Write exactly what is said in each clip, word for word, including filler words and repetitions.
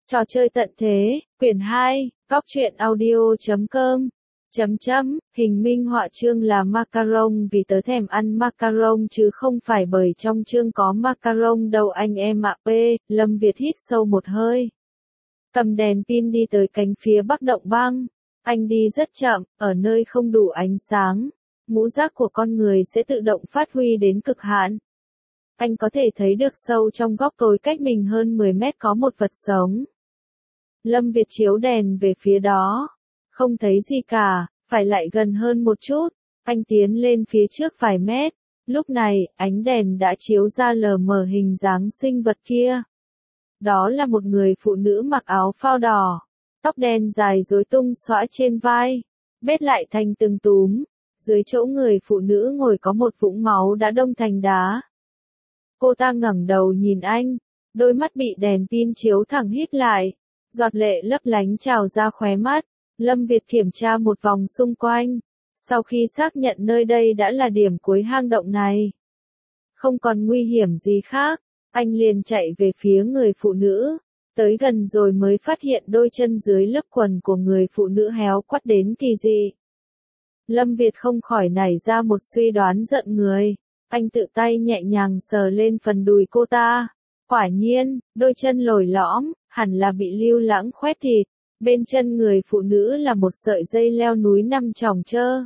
Trò chơi tận thế, quyển hai, góc truyện audio chấm com, chấm chấm, hình minh họa chương là macaron vì tớ thèm ăn macaron chứ không phải bởi trong chương có macaron đâu anh em ạ. P. Lâm Việt hít sâu một hơi. Cầm đèn pin đi tới cánh phía bắc động băng. Anh đi rất chậm, ở nơi không đủ ánh sáng. Ngũ giác của con người sẽ tự động phát huy đến cực hạn. Anh có thể thấy được sâu trong góc tối cách mình hơn mười mét có một vật sống. Lâm Việt chiếu đèn về phía đó. Không thấy gì cả, phải lại gần hơn một chút. Anh tiến lên phía trước vài mét. Lúc này, ánh đèn đã chiếu ra lờ mờ hình dáng sinh vật kia. Đó là một người phụ nữ mặc áo phao đỏ. Tóc đen dài rối tung xõa trên vai. Bết lại thành từng túm. Dưới chỗ người phụ nữ ngồi có một vũng máu đã đông thành đá. Cô ta ngẩng đầu nhìn anh. Đôi mắt bị đèn pin chiếu thẳng híp lại. Giọt lệ lấp lánh trào ra khóe mắt. Lâm Việt kiểm tra một vòng xung quanh. Sau khi xác nhận nơi đây đã là điểm cuối hang động này, không còn nguy hiểm gì khác, anh liền chạy về phía người phụ nữ. Tới gần rồi mới phát hiện đôi chân dưới lớp quần của người phụ nữ héo quắt đến kỳ dị. Lâm Việt không khỏi nảy ra một suy đoán giận người. Anh tự tay nhẹ nhàng sờ lên phần đùi cô ta. Quả nhiên, đôi chân lồi lõm, hẳn là bị lưu lãng khoét thịt. Bên chân người phụ nữ là một sợi dây leo núi nằm chỏng trơ.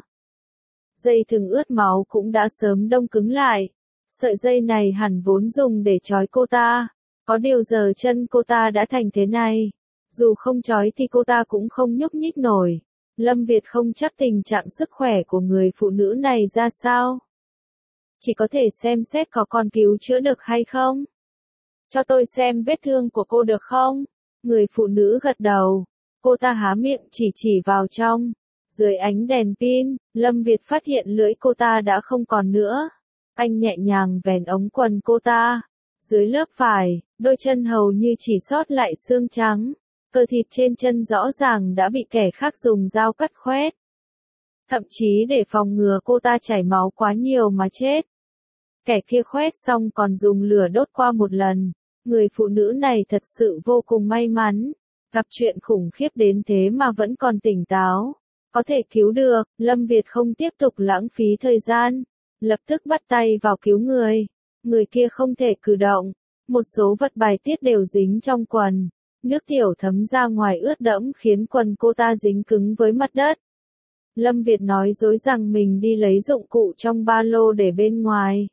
Dây thừng ướt máu cũng đã sớm đông cứng lại. Sợi dây này hẳn vốn dùng để trói cô ta. Có điều giờ chân cô ta đã thành thế này. Dù không trói thì cô ta cũng không nhúc nhích nổi. Lâm Việt không chắc tình trạng sức khỏe của người phụ nữ này ra sao. Chỉ có thể xem xét có còn cứu chữa được hay không. Cho tôi xem vết thương của cô được không? Người phụ nữ gật đầu. Cô ta há miệng chỉ chỉ vào trong. Dưới ánh đèn pin, Lâm Việt phát hiện lưỡi cô ta đã không còn nữa. Anh nhẹ nhàng vén ống quần cô ta. Dưới lớp vải, đôi chân hầu như chỉ sót lại xương trắng. Cơ thịt trên chân rõ ràng đã bị kẻ khác dùng dao cắt khoét. Thậm chí để phòng ngừa cô ta chảy máu quá nhiều mà chết. Kẻ kia khoét xong còn dùng lửa đốt qua một lần. Người phụ nữ này thật sự vô cùng may mắn. Gặp chuyện khủng khiếp đến thế mà vẫn còn tỉnh táo. Có thể cứu được, Lâm Việt không tiếp tục lãng phí thời gian. Lập tức bắt tay vào cứu người. Người kia không thể cử động. Một số vật bài tiết đều dính trong quần. Nước tiểu thấm ra ngoài ướt đẫm khiến quần cô ta dính cứng với mặt đất. Lâm Việt nói dối rằng mình đi lấy dụng cụ trong ba lô để bên ngoài.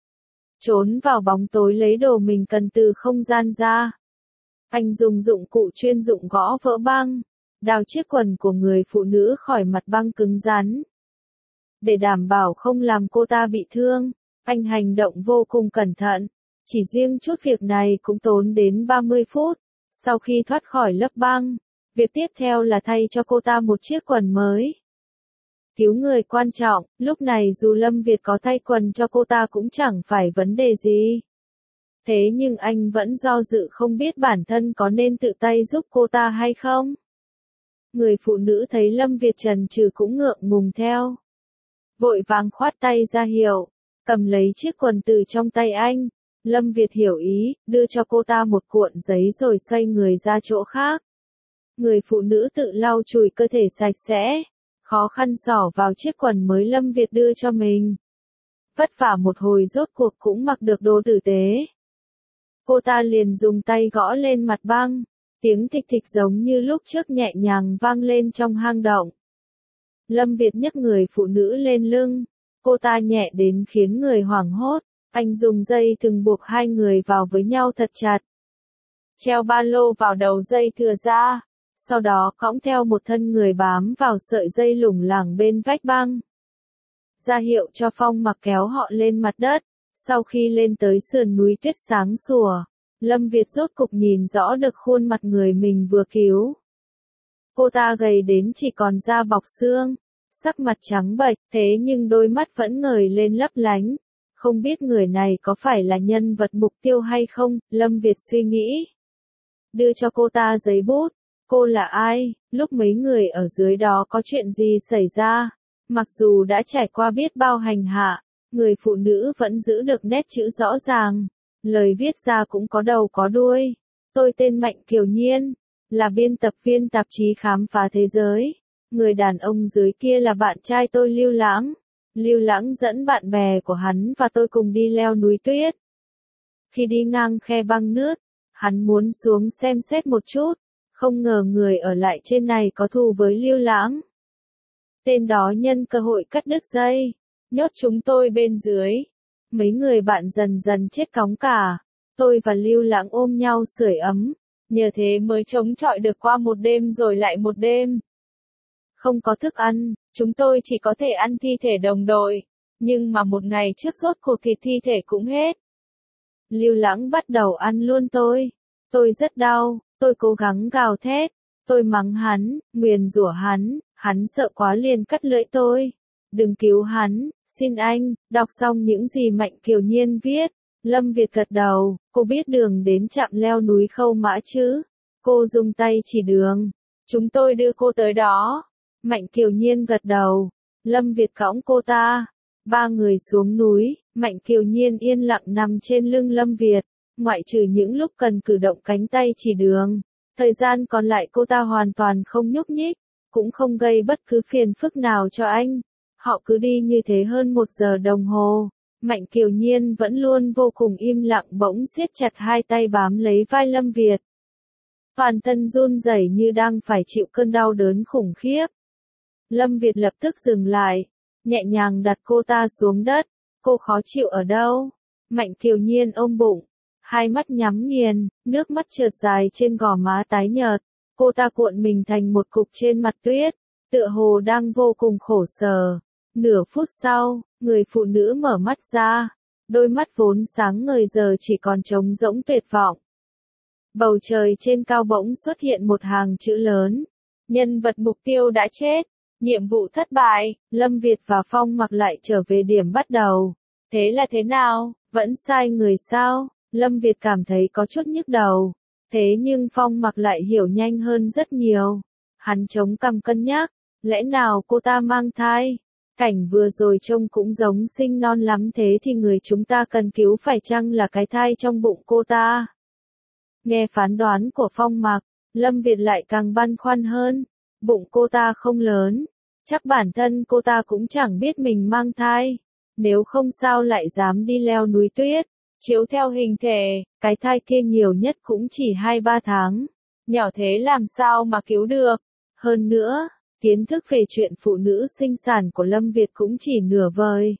Trốn vào bóng tối lấy đồ mình cần từ không gian ra. Anh dùng dụng cụ chuyên dụng gõ vỡ băng, đào chiếc quần của người phụ nữ khỏi mặt băng cứng rắn. Để đảm bảo không làm cô ta bị thương, anh hành động vô cùng cẩn thận. Chỉ riêng chút việc này cũng tốn đến ba mươi phút. Sau khi thoát khỏi lớp băng, việc tiếp theo là thay cho cô ta một chiếc quần mới. Cứu người quan trọng, lúc này dù Lâm Việt có thay quần cho cô ta cũng chẳng phải vấn đề gì. Thế nhưng anh vẫn do dự không biết bản thân có nên tự tay giúp cô ta hay không. Người phụ nữ thấy Lâm Việt chần chừ cũng ngượng ngùng theo. Vội vàng khoát tay ra hiệu, cầm lấy chiếc quần từ trong tay anh. Lâm Việt hiểu ý, đưa cho cô ta một cuộn giấy rồi xoay người ra chỗ khác. Người phụ nữ tự lau chùi cơ thể sạch sẽ, khó khăn xỏ vào chiếc quần mới Lâm Việt đưa cho mình. Vất vả một hồi rốt cuộc cũng mặc được đồ tử tế. Cô ta liền dùng tay gõ lên mặt băng, tiếng thịch thịch giống như lúc trước nhẹ nhàng vang lên trong hang động. Lâm Việt nhấc người phụ nữ lên lưng, cô ta nhẹ đến khiến người hoảng hốt, anh dùng dây thừng buộc hai người vào với nhau thật chặt. Treo ba lô vào đầu dây thừa ra, sau đó cõng theo một thân người bám vào sợi dây lủng lẳng bên vách băng. Ra hiệu cho Phong Mặc kéo họ lên mặt đất. Sau khi lên tới sườn núi tuyết sáng sủa, Lâm Việt rốt cục nhìn rõ được khuôn mặt người mình vừa cứu. Cô ta gầy đến chỉ còn da bọc xương, sắc mặt trắng bệch, thế nhưng đôi mắt vẫn ngời lên lấp lánh. Không biết người này có phải là nhân vật mục tiêu hay không, Lâm Việt suy nghĩ. Đưa cho cô ta giấy bút. Cô là ai, lúc mấy người ở dưới đó có chuyện gì xảy ra? Mặc dù đã trải qua biết bao hành hạ, người phụ nữ vẫn giữ được nét chữ rõ ràng. Lời viết ra cũng có đầu có đuôi. Tôi tên Mạnh Kiều Nhiên, là biên tập viên tạp chí Khám phá thế giới. Người đàn ông dưới kia là bạn trai tôi Lưu Lãng. Lưu Lãng dẫn bạn bè của hắn và tôi cùng đi leo núi tuyết. Khi đi ngang khe băng nước, hắn muốn xuống xem xét một chút, không ngờ người ở lại trên này có thù với Lưu Lãng. Tên đó nhân cơ hội cắt đứt dây, nhốt chúng tôi bên dưới. Mấy người bạn dần dần chết cóng cả. Tôi và Lưu Lãng ôm nhau sưởi ấm, nhờ thế mới chống chọi được qua một đêm rồi lại một đêm. Không có thức ăn, chúng tôi chỉ có thể ăn thi thể đồng đội, nhưng mà một ngày trước rốt cuộc thịt thi thể cũng hết. Lưu Lãng bắt đầu ăn luôn tôi. Tôi rất đau, tôi cố gắng gào thét, tôi mắng hắn, nguyền rủa hắn, hắn sợ quá liền cắt lưỡi tôi. Đừng cứu hắn, xin anh. Đọc xong những gì Mạnh Kiều Nhiên viết, Lâm Việt gật đầu. Cô biết đường đến trạm leo núi Khâu Mã chứ? Cô dùng tay chỉ đường. Chúng tôi đưa cô tới đó. Mạnh Kiều Nhiên gật đầu. Lâm Việt cõng cô ta. Ba người xuống núi. Mạnh Kiều Nhiên yên lặng nằm trên lưng Lâm Việt. Ngoại trừ những lúc cần cử động cánh tay chỉ đường, thời gian còn lại cô ta hoàn toàn không nhúc nhích, cũng không gây bất cứ phiền phức nào cho anh. Họ cứ đi như thế hơn một giờ đồng hồ. Mạnh Kiều Nhiên vẫn luôn vô cùng im lặng, bỗng siết chặt hai tay bám lấy vai Lâm Việt. Toàn thân run rẩy như đang phải chịu cơn đau đớn khủng khiếp. Lâm Việt lập tức dừng lại, nhẹ nhàng đặt cô ta xuống đất. Cô khó chịu ở đâu? Mạnh Kiều Nhiên ôm bụng, hai mắt nhắm nghiền, nước mắt trượt dài trên gò má tái nhợt. Cô ta cuộn mình thành một cục trên mặt tuyết, tựa hồ đang vô cùng khổ sở. Nửa phút sau, người phụ nữ mở mắt ra, đôi mắt vốn sáng ngời giờ chỉ còn trống rỗng tuyệt vọng. Bầu trời trên cao bỗng xuất hiện một hàng chữ lớn. Nhân vật mục tiêu đã chết, nhiệm vụ thất bại. Lâm Việt và Phong Mặc lại trở về điểm bắt đầu. Thế là thế nào, vẫn sai người sao? Lâm Việt cảm thấy có chút nhức đầu. Thế nhưng Phong Mặc lại hiểu nhanh hơn rất nhiều. Hắn chống cằm cân nhắc, lẽ nào cô ta mang thai? Cảnh vừa rồi trông cũng giống sinh non lắm, thế thì người chúng ta cần cứu phải chăng là cái thai trong bụng cô ta? Nghe phán đoán của Phong Mặc, Lâm Việt lại càng băn khoăn hơn. Bụng cô ta không lớn, chắc bản thân cô ta cũng chẳng biết mình mang thai. Nếu không sao lại dám đi leo núi tuyết. Chiếu theo hình thể, cái thai kia nhiều nhất cũng chỉ hai ba tháng. Nhỏ thế làm sao mà cứu được? Hơn nữa, kiến thức về chuyện phụ nữ sinh sản của Lâm Việt cũng chỉ nửa vời.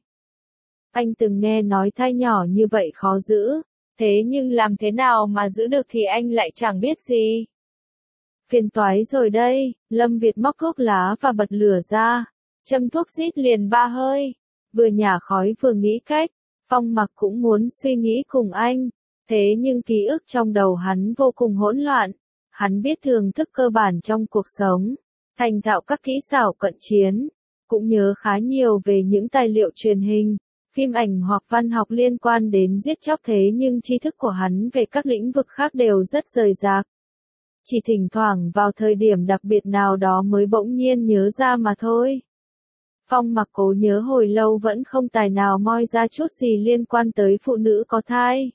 Anh từng nghe nói thai nhỏ như vậy khó giữ, thế nhưng làm thế nào mà giữ được thì anh lại chẳng biết gì. Phiền toái rồi đây. Lâm Việt móc thuốc lá và bật lửa ra, châm thuốc rít liền ba hơi, vừa nhả khói vừa nghĩ cách. Phong Mặc cũng muốn suy nghĩ cùng anh, thế nhưng ký ức trong đầu hắn vô cùng hỗn loạn. Hắn biết thưởng thức cơ bản trong cuộc sống, thành thạo các kỹ xảo cận chiến, cũng nhớ khá nhiều về những tài liệu truyền hình, phim ảnh hoặc văn học liên quan đến giết chóc, thế nhưng tri thức của hắn về các lĩnh vực khác đều rất rời rạc. Chỉ thỉnh thoảng vào thời điểm đặc biệt nào đó mới bỗng nhiên nhớ ra mà thôi. Phong Mặc cố nhớ hồi lâu vẫn không tài nào moi ra chút gì liên quan tới phụ nữ có thai.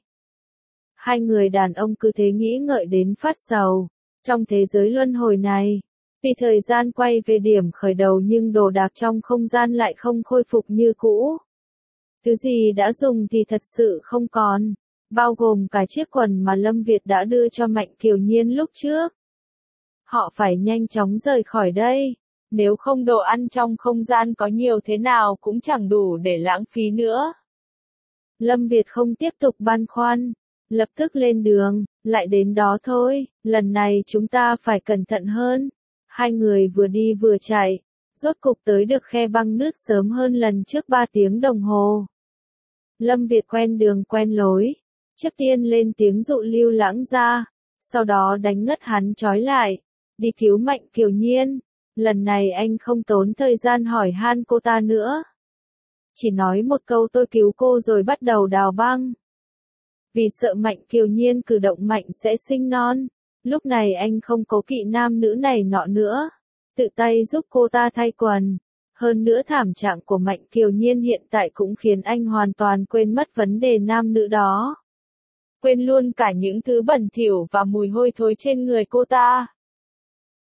Hai người đàn ông cứ thế nghĩ ngợi đến phát sầu. Trong thế giới luân hồi này, vì thời gian quay về điểm khởi đầu nhưng đồ đạc trong không gian lại không khôi phục như cũ. Thứ gì đã dùng thì thật sự không còn, bao gồm cả chiếc quần mà Lâm Việt đã đưa cho Mạnh Kiều Nhiên lúc trước. Họ phải nhanh chóng rời khỏi đây. Nếu không đồ ăn trong không gian có nhiều thế nào cũng chẳng đủ để lãng phí nữa. Lâm Việt không tiếp tục băn khoăn, lập tức lên đường, lại đến đó thôi, lần này chúng ta phải cẩn thận hơn. Hai người vừa đi vừa chạy, rốt cục tới được khe băng nước sớm hơn lần trước ba tiếng đồng hồ. Lâm Việt quen đường quen lối, trước tiên lên tiếng dụ Lưu Lãng ra, sau đó đánh ngất hắn trói lại, đi cứu Mạnh Kiều Nhiên. Lần này anh không tốn thời gian hỏi han cô ta nữa. Chỉ nói một câu tôi cứu cô rồi bắt đầu đào băng. Vì sợ Mạnh Kiều Nhiên cử động mạnh sẽ sinh non, lúc này anh không cố kỵ nam nữ này nọ nữa, tự tay giúp cô ta thay quần. Hơn nữa thảm trạng của Mạnh Kiều Nhiên hiện tại cũng khiến anh hoàn toàn quên mất vấn đề nam nữ đó. Quên luôn cả những thứ bẩn thỉu và mùi hôi thối trên người cô ta.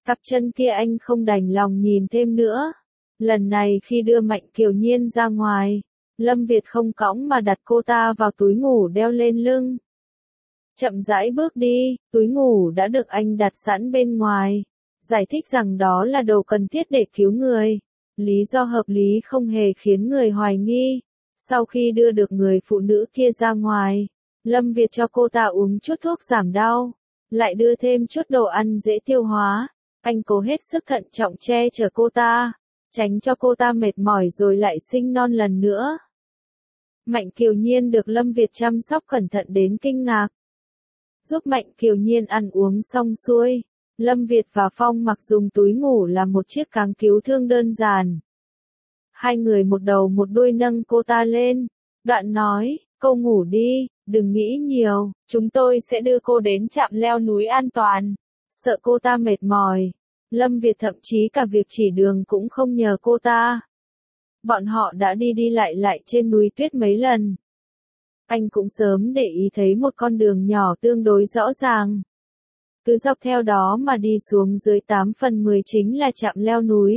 Cặp chân kia anh không đành lòng nhìn thêm nữa. Lần này khi đưa Mạnh Kiều Nhiên ra ngoài, Lâm Việt không cõng mà đặt cô ta vào túi ngủ đeo lên lưng. Chậm rãi bước đi, túi ngủ đã được anh đặt sẵn bên ngoài, giải thích rằng đó là đồ cần thiết để cứu người. Lý do hợp lý không hề khiến người hoài nghi. Sau khi đưa được người phụ nữ kia ra ngoài, Lâm Việt cho cô ta uống chút thuốc giảm đau, lại đưa thêm chút đồ ăn dễ tiêu hóa. Anh cố hết sức thận trọng che chở cô ta, tránh cho cô ta mệt mỏi rồi lại sinh non lần nữa. Mạnh Kiều Nhiên được Lâm Việt chăm sóc cẩn thận đến kinh ngạc. Giúp Mạnh Kiều Nhiên ăn uống xong xuôi, Lâm Việt và Phong Mặc dùng túi ngủ làm một chiếc cáng cứu thương đơn giản. Hai người một đầu một đuôi nâng cô ta lên, đoạn nói, cô ngủ đi, đừng nghĩ nhiều, chúng tôi sẽ đưa cô đến trạm leo núi an toàn. Sợ cô ta mệt mỏi, Lâm Việt thậm chí cả việc chỉ đường cũng không nhờ cô ta. Bọn họ đã đi đi lại lại trên núi tuyết mấy lần. Anh cũng sớm để ý thấy một con đường nhỏ tương đối rõ ràng. Cứ dọc theo đó mà đi xuống dưới tám phần mười chính là trạm leo núi.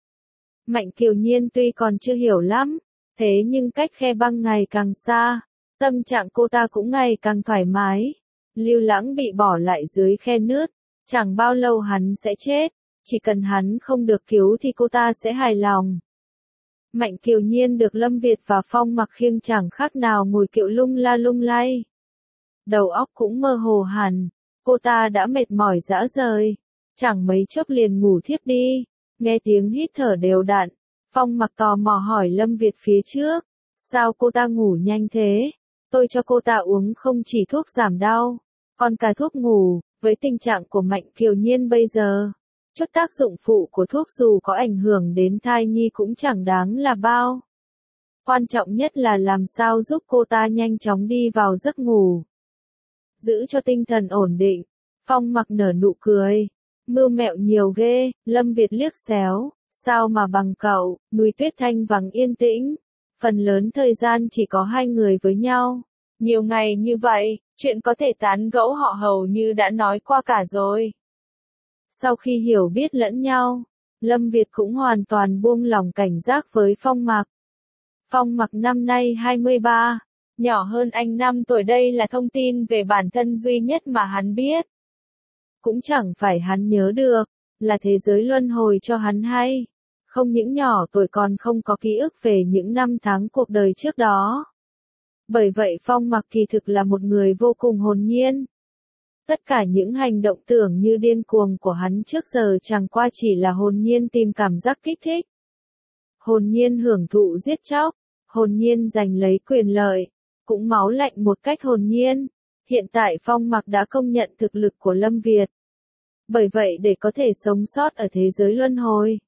Mạnh Kiều Nhiên tuy còn chưa hiểu lắm, thế nhưng cách khe băng ngày càng xa, tâm trạng cô ta cũng ngày càng thoải mái. Lưu Lãng bị bỏ lại dưới khe nứt, chẳng bao lâu hắn sẽ chết, chỉ cần hắn không được cứu thì cô ta sẽ hài lòng. Mạnh Kiều Nhiên được Lâm Việt và Phong Mặc khiêng chẳng khác nào ngồi kiệu lung la lung lay. Đầu óc cũng mơ hồ hẳn, cô ta đã mệt mỏi rã rời, chẳng mấy chốc liền ngủ thiếp đi. Nghe tiếng hít thở đều đặn, Phong Mặc tò mò hỏi Lâm Việt phía trước, sao cô ta ngủ nhanh thế? Tôi cho cô ta uống không chỉ thuốc giảm đau, còn cả thuốc ngủ. Với tình trạng của Mạnh Kiều Nhiên bây giờ, chút tác dụng phụ của thuốc dù có ảnh hưởng đến thai nhi cũng chẳng đáng là bao. Quan trọng nhất là làm sao giúp cô ta nhanh chóng đi vào giấc ngủ, giữ cho tinh thần ổn định. Phong Mặc nở nụ cười, mưu mẹo nhiều ghê. Lâm Việt liếc xéo, sao mà bằng cậu, núi tuyết thanh vắng yên tĩnh, phần lớn thời gian chỉ có hai người với nhau. Nhiều ngày như vậy, chuyện có thể tán gẫu họ hầu như đã nói qua cả rồi. Sau khi hiểu biết lẫn nhau, Lâm Việt cũng hoàn toàn buông lỏng cảnh giác với Phong Mặc. Phong Mặc năm nay hai mươi ba, nhỏ hơn anh năm tuổi, đây là thông tin về bản thân duy nhất mà hắn biết. Cũng chẳng phải hắn nhớ được, là thế giới luân hồi cho hắn hay. Không những nhỏ tuổi còn không có ký ức về những năm tháng cuộc đời trước đó. Bởi vậy Phong Mặc kỳ thực là một người vô cùng hồn nhiên. Tất cả những hành động tưởng như điên cuồng của hắn trước giờ chẳng qua chỉ là hồn nhiên tìm cảm giác kích thích. Hồn nhiên hưởng thụ giết chóc, hồn nhiên giành lấy quyền lợi, cũng máu lạnh một cách hồn nhiên. Hiện tại Phong Mặc đã công nhận thực lực của Lâm Việt. Bởi vậy để có thể sống sót ở thế giới luân hồi,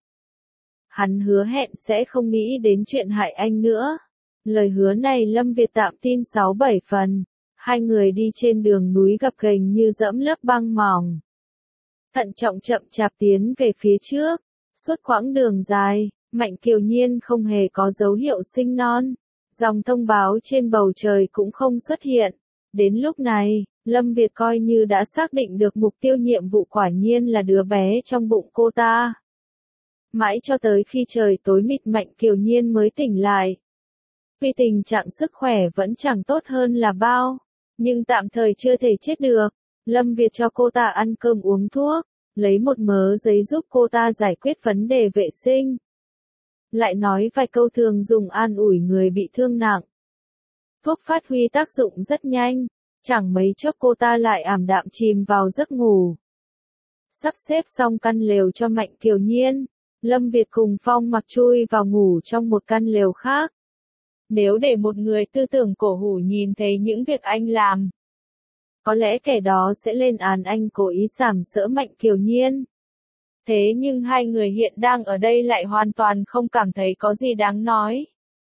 hắn hứa hẹn sẽ không nghĩ đến chuyện hại anh nữa. Lời hứa này Lâm Việt tạm tin sáu bảy phần. Hai người đi trên đường núi gập ghềnh như dẫm lớp băng mỏng. Thận trọng chậm chạp tiến về phía trước. Suốt quãng đường dài, Mạnh Kiều Nhiên không hề có dấu hiệu sinh non. Dòng thông báo trên bầu trời cũng không xuất hiện. Đến lúc này, Lâm Việt coi như đã xác định được mục tiêu nhiệm vụ, quả nhiên là đứa bé trong bụng cô ta. Mãi cho tới khi trời tối mịt Mạnh Kiều Nhiên mới tỉnh lại. Vì tình trạng sức khỏe vẫn chẳng tốt hơn là bao, nhưng tạm thời chưa thể chết được. Lâm Việt cho cô ta ăn cơm uống thuốc, lấy một mớ giấy giúp cô ta giải quyết vấn đề vệ sinh. Lại nói vài câu thường dùng an ủi người bị thương nặng. Thuốc phát huy tác dụng rất nhanh, chẳng mấy chốc cô ta lại ảm đạm chìm vào giấc ngủ. Sắp xếp xong căn lều cho Mạnh Kiều Nhiên, Lâm Việt cùng Phong Mặc chui vào ngủ trong một căn lều khác. Nếu để một người tư tưởng cổ hủ nhìn thấy những việc anh làm, có lẽ kẻ đó sẽ lên án anh cố ý sàm sỡ Mạnh Kiều Nhiên. Thế nhưng hai người hiện đang ở đây lại hoàn toàn không cảm thấy có gì đáng nói.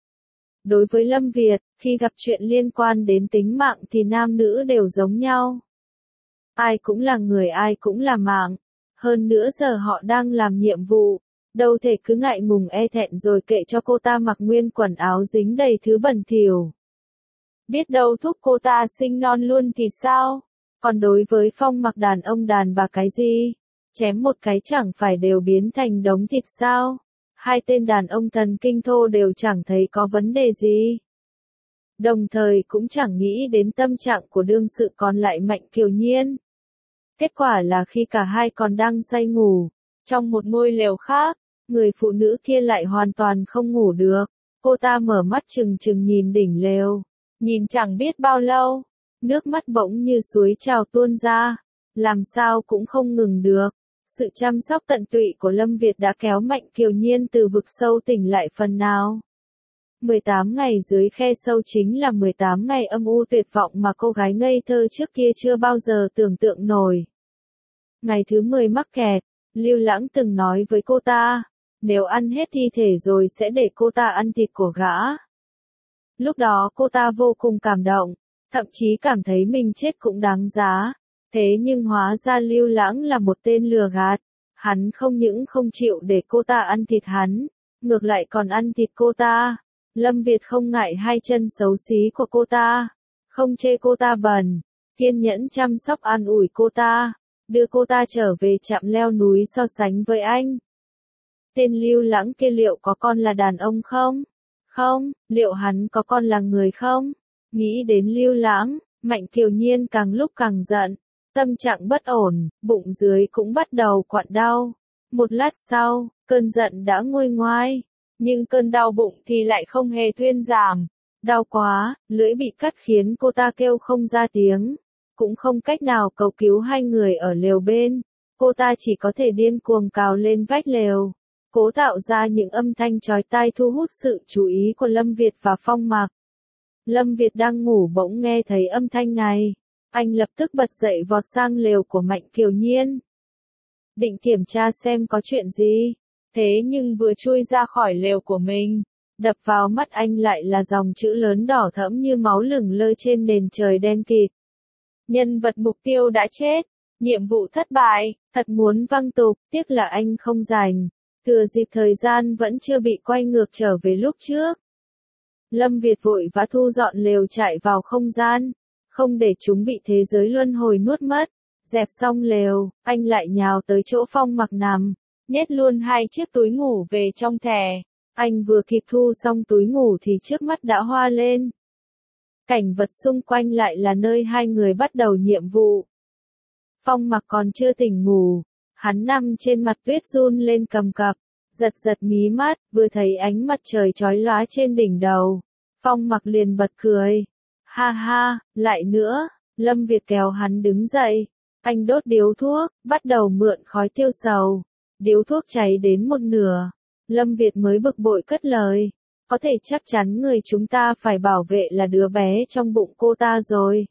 Đối với Lâm Việt, khi gặp chuyện liên quan đến tính mạng thì nam nữ đều giống nhau. Ai cũng là người, ai cũng là mạng. Hơn nữa giờ họ đang làm nhiệm vụ, đâu thể cứ ngại ngùng e thẹn rồi kệ cho cô ta mặc nguyên quần áo dính đầy thứ bẩn thỉu. Biết đâu thúc cô ta sinh non luôn thì sao? Còn đối với Phong Mặc, đàn ông đàn bà cái gì? chém một cái chẳng phải đều biến thành đống thịt sao? Hai tên đàn ông thần kinh thô đều chẳng thấy có vấn đề gì. Đồng thời cũng chẳng nghĩ đến tâm trạng của đương sự còn lại Mạnh Kiều Nhiên. Kết quả là khi cả hai còn đang say ngủ, trong một ngôi lều khác, người phụ nữ kia lại hoàn toàn không ngủ được. Cô ta mở mắt trừng trừng nhìn đỉnh lều, nhìn chẳng biết bao lâu, nước mắt bỗng như suối trào tuôn ra, làm sao cũng không ngừng được. Sự chăm sóc tận tụy của Lâm Việt đã kéo Mạnh Kiều Nhiên từ vực sâu tỉnh lại phần nào. mười tám ngày dưới khe sâu chính là mười tám ngày âm u tuyệt vọng mà cô gái ngây thơ trước kia chưa bao giờ tưởng tượng nổi. Ngày thứ mười mắc kẹt, Lưu Lãng từng nói với cô ta, nếu ăn hết thi thể rồi sẽ để cô ta ăn thịt của gã. Lúc đó cô ta vô cùng cảm động, thậm chí cảm thấy mình chết cũng đáng giá. Thế nhưng hóa ra Lưu Lãng là một tên lừa gạt, hắn không những không chịu để cô ta ăn thịt hắn, ngược lại còn ăn thịt cô ta. Lâm Việt không ngại hai chân xấu xí của cô ta, không chê cô ta bẩn, kiên nhẫn chăm sóc an ủi cô ta, đưa cô ta trở về trạm leo núi so sánh với anh. Tên Lưu Lãng kia liệu có con là đàn ông không? Không, liệu hắn có con là người không? Nghĩ đến Lưu Lãng, Mạnh Kiều Nhiên càng lúc càng giận, tâm trạng bất ổn, bụng dưới cũng bắt đầu quặn đau. Một lát sau, cơn giận đã nguôi ngoai, nhưng cơn đau bụng thì lại không hề thuyên giảm. Đau quá, lưỡi bị cắt khiến cô ta kêu không ra tiếng, cũng không cách nào cầu cứu hai người ở lều bên. Cô ta chỉ có thể điên cuồng cào lên vách lều, cố tạo ra những âm thanh chói tai thu hút sự chú ý của Lâm Việt và Phong Mặc. Lâm Việt đang ngủ bỗng nghe thấy âm thanh này, anh lập tức bật dậy vọt sang lều của Mạnh Kiều Nhiên. Định kiểm tra xem có chuyện gì, thế nhưng vừa chui ra khỏi lều của mình, đập vào mắt anh lại là dòng chữ lớn đỏ thẫm như máu lửng lơ trên nền trời đen kịt. Nhân vật mục tiêu đã chết, nhiệm vụ thất bại, thật muốn văng tục, tiếc là anh không rảnh, thừa dịp thời gian vẫn chưa bị quay ngược trở về lúc trước. Lâm Việt vội vã thu dọn lều chạy vào không gian, không để chúng bị thế giới luân hồi nuốt mất. Dẹp xong lều, anh lại nhào tới chỗ Phong Mặc nằm, nhét luôn hai chiếc túi ngủ về trong thẻ. Anh vừa kịp thu xong túi ngủ thì trước mắt đã hoa lên. Cảnh vật xung quanh lại là nơi hai người bắt đầu nhiệm vụ. Phong Mặc còn chưa tỉnh ngủ, hắn nằm trên mặt tuyết run lên cầm cập, giật giật mí mắt, vừa thấy ánh mặt trời chói lóa trên đỉnh đầu. Phong Mặc liền bật cười. Ha ha, lại nữa, Lâm Việt kéo hắn đứng dậy. Anh đốt điếu thuốc, bắt đầu mượn khói tiêu sầu. Điếu thuốc cháy đến một nửa. Lâm Việt mới bực bội cất lời. Có thể chắc chắn người chúng ta phải bảo vệ là đứa bé trong bụng cô ta rồi.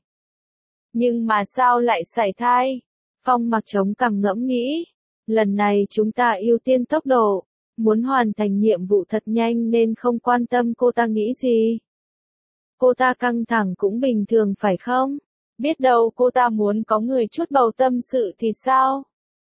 Nhưng mà sao lại sảy thai? Phong Mặc chống cằm ngẫm nghĩ. Lần này chúng ta ưu tiên tốc độ. Muốn hoàn thành nhiệm vụ thật nhanh nên không quan tâm cô ta nghĩ gì. Cô ta căng thẳng cũng bình thường phải không? Biết đâu cô ta muốn có người chút bầu tâm sự thì sao?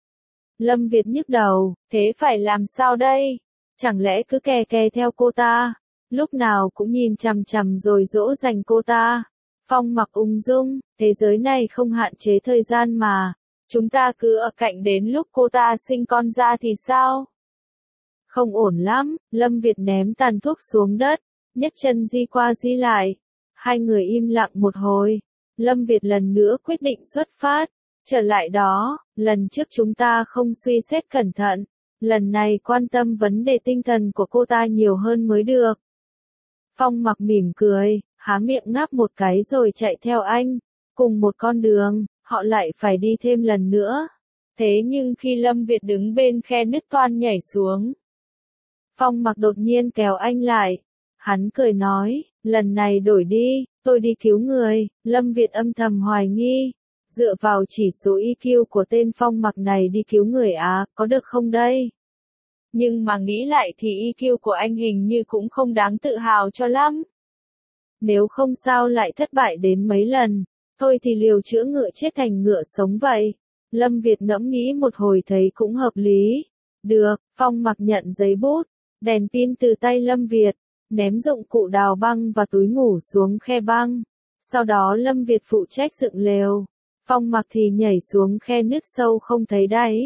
Lâm Việt nhức đầu, thế phải làm sao đây? Chẳng lẽ cứ kè kè theo cô ta, lúc nào cũng nhìn chằm chằm rồi dỗ dành cô ta? Phong Mặc ung dung, thế giới này không hạn chế thời gian mà, chúng ta cứ ở cạnh đến lúc cô ta sinh con ra thì sao? Không ổn lắm, Lâm Việt ném tàn thuốc xuống đất, nhấc chân di qua di lại. Hai người im lặng một hồi. Lâm Việt lần nữa quyết định xuất phát. Trở lại đó, lần trước chúng ta không suy xét cẩn thận. Lần này quan tâm vấn đề tinh thần của cô ta nhiều hơn mới được. Phong Mặc mỉm cười, há miệng ngáp một cái rồi chạy theo anh. Cùng một con đường, họ lại phải đi thêm lần nữa. Thế nhưng khi Lâm Việt đứng bên khe nứt toan nhảy xuống, Phong Mặc đột nhiên kéo anh lại. Hắn cười nói, lần này đổi đi, tôi đi cứu người. Lâm Việt âm thầm hoài nghi, dựa vào chỉ số i kiu của tên Phong Mặc này đi cứu người á, có được không đây? Nhưng mà nghĩ lại thì i kiu của anh hình như cũng không đáng tự hào cho lắm. Nếu không sao lại thất bại đến mấy lần, thôi thì liều chữa ngựa chết thành ngựa sống vậy. Lâm Việt ngẫm nghĩ một hồi thấy cũng hợp lý. Được, Phong Mặc nhận giấy bút, đèn pin từ tay Lâm Việt, ném dụng cụ đào băng và túi ngủ xuống khe băng. Sau đó Lâm Việt phụ trách dựng lều. Phong Mặc thì nhảy xuống khe nứt sâu không thấy đáy.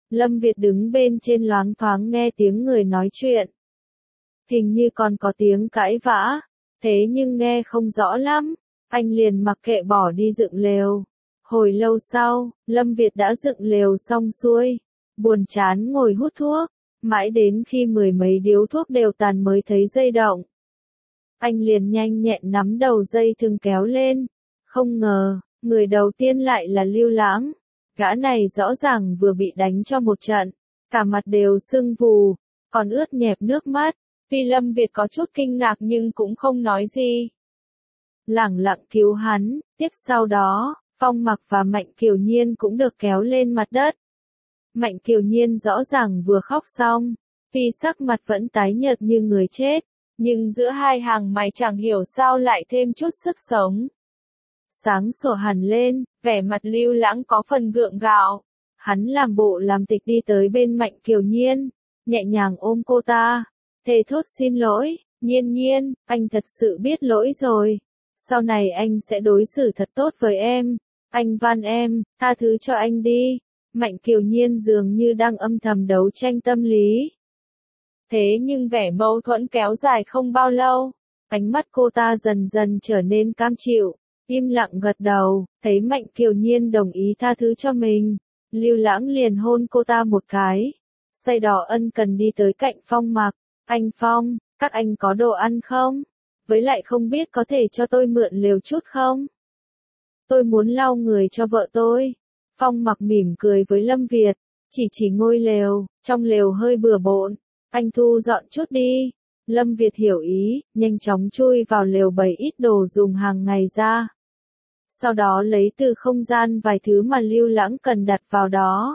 Lâm Việt đứng bên trên loáng thoáng nghe tiếng người nói chuyện. Hình như còn có tiếng cãi vã, thế nhưng nghe không rõ lắm, anh liền mặc kệ bỏ đi dựng lều. Hồi lâu sau, Lâm Việt đã dựng lều xong xuôi, buồn chán ngồi hút thuốc, mãi đến khi mười mấy điếu thuốc đều tàn mới thấy dây động. Anh liền nhanh nhẹn nắm đầu dây thừng kéo lên, không ngờ, người đầu tiên lại là Lưu Lãng. Gã này rõ ràng vừa bị đánh cho một trận, cả mặt đều sưng vù, còn ướt nhẹp nước mắt. Tuy Lâm Việt có chút kinh ngạc nhưng cũng không nói gì. Lẳng lặng cứu hắn, tiếp sau đó, Phong Mặc và Mạnh Kiều Nhiên cũng được kéo lên mặt đất. Mạnh Kiều Nhiên rõ ràng vừa khóc xong, tuy sắc mặt vẫn tái nhợt như người chết, nhưng giữa hai hàng mày chẳng hiểu sao lại thêm chút sức sống. Sáng sủa hẳn lên, vẻ mặt Lưu Lãng có phần gượng gạo. Hắn làm bộ làm tịch đi tới bên Mạnh Kiều Nhiên, nhẹ nhàng ôm cô ta, thề thốt xin lỗi, Nhiên Nhiên, anh thật sự biết lỗi rồi. Sau này anh sẽ đối xử thật tốt với em, anh van em, tha thứ cho anh đi. Mạnh Kiều Nhiên dường như đang âm thầm đấu tranh tâm lý. Thế nhưng vẻ mâu thuẫn kéo dài không bao lâu, ánh mắt cô ta dần dần trở nên cam chịu, im lặng gật đầu, thấy Mạnh Kiều Nhiên đồng ý tha thứ cho mình. Lưu Lãng liền hôn cô ta một cái, say đỏ ân cần đi tới cạnh Phong Mặc. Anh Phong, các anh có đồ ăn không? Với lại không biết có thể cho tôi mượn lều chút không? Tôi muốn lau người cho vợ tôi. Phong Mặc mỉm cười với Lâm Việt, chỉ chỉ ngôi lều, trong lều hơi bừa bộn, anh thu dọn chút đi. Lâm Việt hiểu ý, nhanh chóng chui vào lều bày ít đồ dùng hàng ngày ra. Sau đó lấy từ không gian vài thứ mà Lưu Lãng cần đặt vào đó.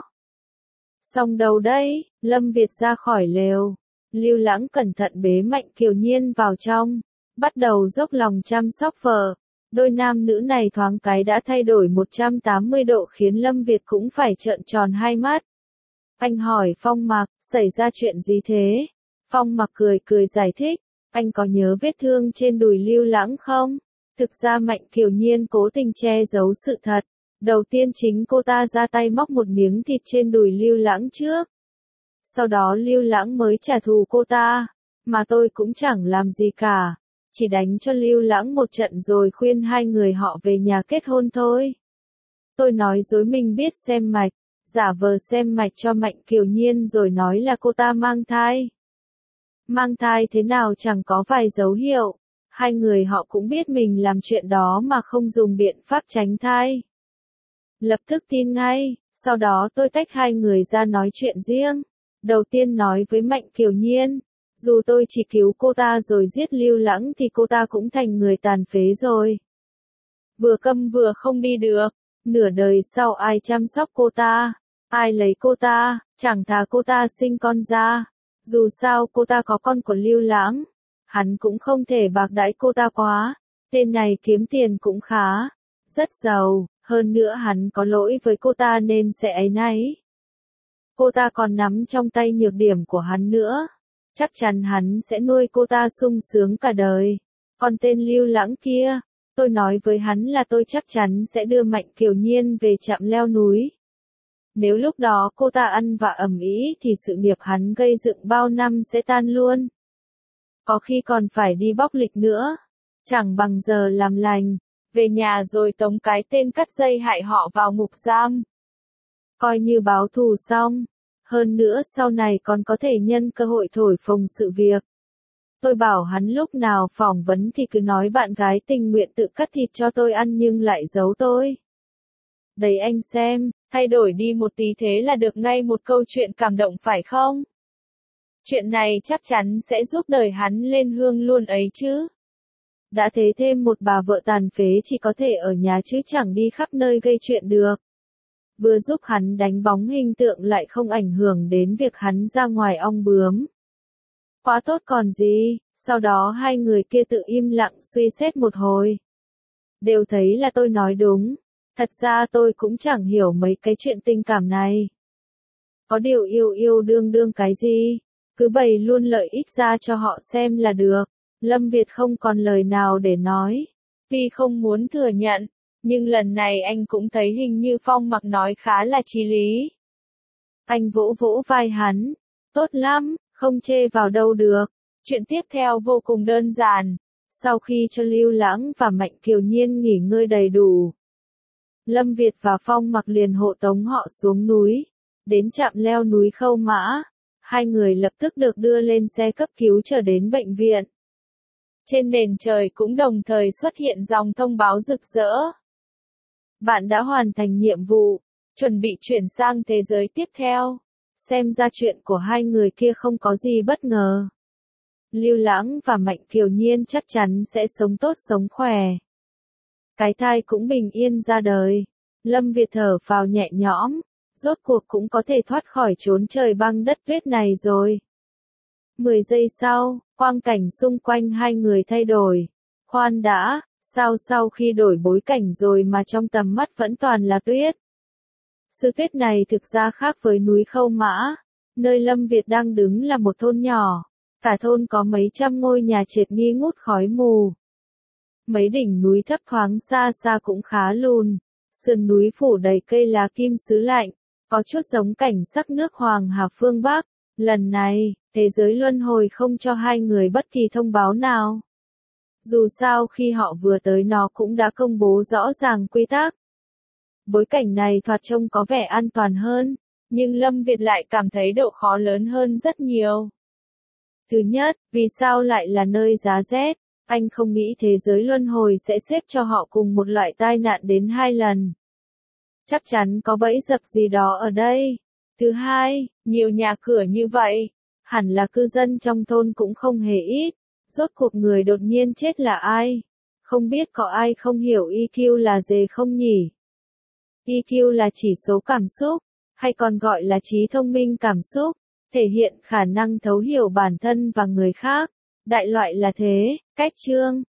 Xong đâu đấy, Lâm Việt ra khỏi lều. Lưu Lãng cẩn thận bế Mạnh Kiều Nhiên vào trong, bắt đầu dốc lòng chăm sóc vợ. Đôi nam nữ này thoáng cái đã thay đổi một trăm tám mươi độ khiến Lâm Việt cũng phải trợn tròn hai mắt. Anh hỏi Phong Mặc, xảy ra chuyện gì thế? Phong Mặc cười cười giải thích, anh có nhớ vết thương trên đùi Lưu Lãng không? Thực ra Mạnh Kiều Nhiên cố tình che giấu sự thật. Đầu tiên chính cô ta ra tay móc một miếng thịt trên đùi Lưu Lãng trước. Sau đó Lưu Lãng mới trả thù cô ta, mà tôi cũng chẳng làm gì cả, chỉ đánh cho Lưu Lãng một trận rồi khuyên hai người họ về nhà kết hôn thôi. Tôi nói dối mình biết xem mạch, giả vờ xem mạch cho Mạnh Kiều Nhiên rồi nói là cô ta mang thai. Mang thai thế nào chẳng có vài dấu hiệu, hai người họ cũng biết mình làm chuyện đó mà không dùng biện pháp tránh thai. Lập tức tin ngay, sau đó tôi tách hai người ra nói chuyện riêng. Đầu tiên nói với Mạnh Kiều Nhiên, dù tôi chỉ cứu cô ta rồi giết Lưu Lãng thì cô ta cũng thành người tàn phế rồi. Vừa câm vừa không đi được, nửa đời sau ai chăm sóc cô ta, ai lấy cô ta, chẳng thà cô ta sinh con ra. Dù sao cô ta có con của Lưu Lãng, hắn cũng không thể bạc đãi cô ta quá, tên này kiếm tiền cũng khá, rất giàu, hơn nữa hắn có lỗi với cô ta nên sẽ áy náy. Cô ta còn nắm trong tay nhược điểm của hắn nữa, chắc chắn hắn sẽ nuôi cô ta sung sướng cả đời. Còn tên Lưu Lãng kia, tôi nói với hắn là tôi chắc chắn sẽ đưa Mạnh Kiều Nhiên về trạm leo núi. Nếu lúc đó cô ta ăn vạ ầm ĩ thì sự nghiệp hắn gây dựng bao năm sẽ tan luôn. Có khi còn phải đi bóc lịch nữa, chẳng bằng giờ làm lành, về nhà rồi tống cái tên cắt dây hại họ vào ngục giam. Coi như báo thù xong, hơn nữa sau này còn có thể nhân cơ hội thổi phồng sự việc. Tôi bảo hắn lúc nào phỏng vấn thì cứ nói bạn gái tình nguyện tự cắt thịt cho tôi ăn nhưng lại giấu tôi. Đấy anh xem, thay đổi đi một tí thế là được ngay một câu chuyện cảm động phải không? Chuyện này chắc chắn sẽ giúp đời hắn lên hương luôn ấy chứ. Đã thế thêm một bà vợ tàn phế chỉ có thể ở nhà chứ chẳng đi khắp nơi gây chuyện được. Vừa giúp hắn đánh bóng hình tượng lại không ảnh hưởng đến việc hắn ra ngoài ong bướm. Quá tốt còn gì, sau đó hai người kia tự im lặng suy xét một hồi. Đều thấy là tôi nói đúng, thật ra tôi cũng chẳng hiểu mấy cái chuyện tình cảm này. Có điều yêu yêu đương đương cái gì, cứ bày luôn lợi ích ra cho họ xem là được. Lâm Việt không còn lời nào để nói, tuy không muốn thừa nhận, nhưng lần này anh cũng thấy hình như Phong Mặc nói khá là chí lý. Anh vỗ vỗ vai hắn. Tốt lắm, không chê vào đâu được. Chuyện tiếp theo vô cùng đơn giản. Sau khi cho Lưu Lãng và Mạnh Kiều Nhiên nghỉ ngơi đầy đủ, Lâm Việt và Phong Mặc liền hộ tống họ xuống núi. Đến trạm leo núi Khâu Mã, hai người lập tức được đưa lên xe cấp cứu trở đến bệnh viện. Trên nền trời cũng đồng thời xuất hiện dòng thông báo rực rỡ. Bạn đã hoàn thành nhiệm vụ, chuẩn bị chuyển sang thế giới tiếp theo. Xem ra chuyện của hai người kia không có gì bất ngờ. Lưu Lãng và Mạnh Kiều Nhiên chắc chắn sẽ sống tốt sống khỏe. Cái thai cũng bình yên ra đời. Lâm Việt thở phào nhẹ nhõm, rốt cuộc cũng có thể thoát khỏi chốn trời băng đất tuyết này rồi. Mười giây sau, quang cảnh xung quanh hai người thay đổi. Khoan đã, sao sau khi đổi bối cảnh rồi mà trong tầm mắt vẫn toàn là tuyết? Sự tuyết này thực ra khác với núi Khâu Mã. Nơi Lâm Việt đang đứng là một thôn nhỏ. Cả thôn có mấy trăm ngôi nhà trệt nghi ngút khói mù. Mấy đỉnh núi thấp thoáng xa xa cũng khá lùn. Sườn núi phủ đầy cây lá kim xứ lạnh. Có chút giống cảnh sắc nước Hoàng Hà phương Bắc. Lần này, thế giới luân hồi không cho hai người bất kỳ thông báo nào. Dù sao khi họ vừa tới nó cũng đã công bố rõ ràng quy tắc. Bối cảnh này thoạt trông có vẻ an toàn hơn, nhưng Lâm Việt lại cảm thấy độ khó lớn hơn rất nhiều. Thứ nhất, vì sao lại là nơi giá rét? Anh không nghĩ thế giới luân hồi sẽ xếp cho họ cùng một loại tai nạn đến hai lần. Chắc chắn có bẫy dập gì đó ở đây. Thứ hai, nhiều nhà cửa như vậy, hẳn là cư dân trong thôn cũng không hề ít. Rốt cuộc người đột nhiên chết là ai? Không biết có ai không hiểu e quy là gì không nhỉ? e quy là chỉ số cảm xúc, hay còn gọi là trí thông minh cảm xúc, thể hiện khả năng thấu hiểu bản thân và người khác. Đại loại là thế, cách chương.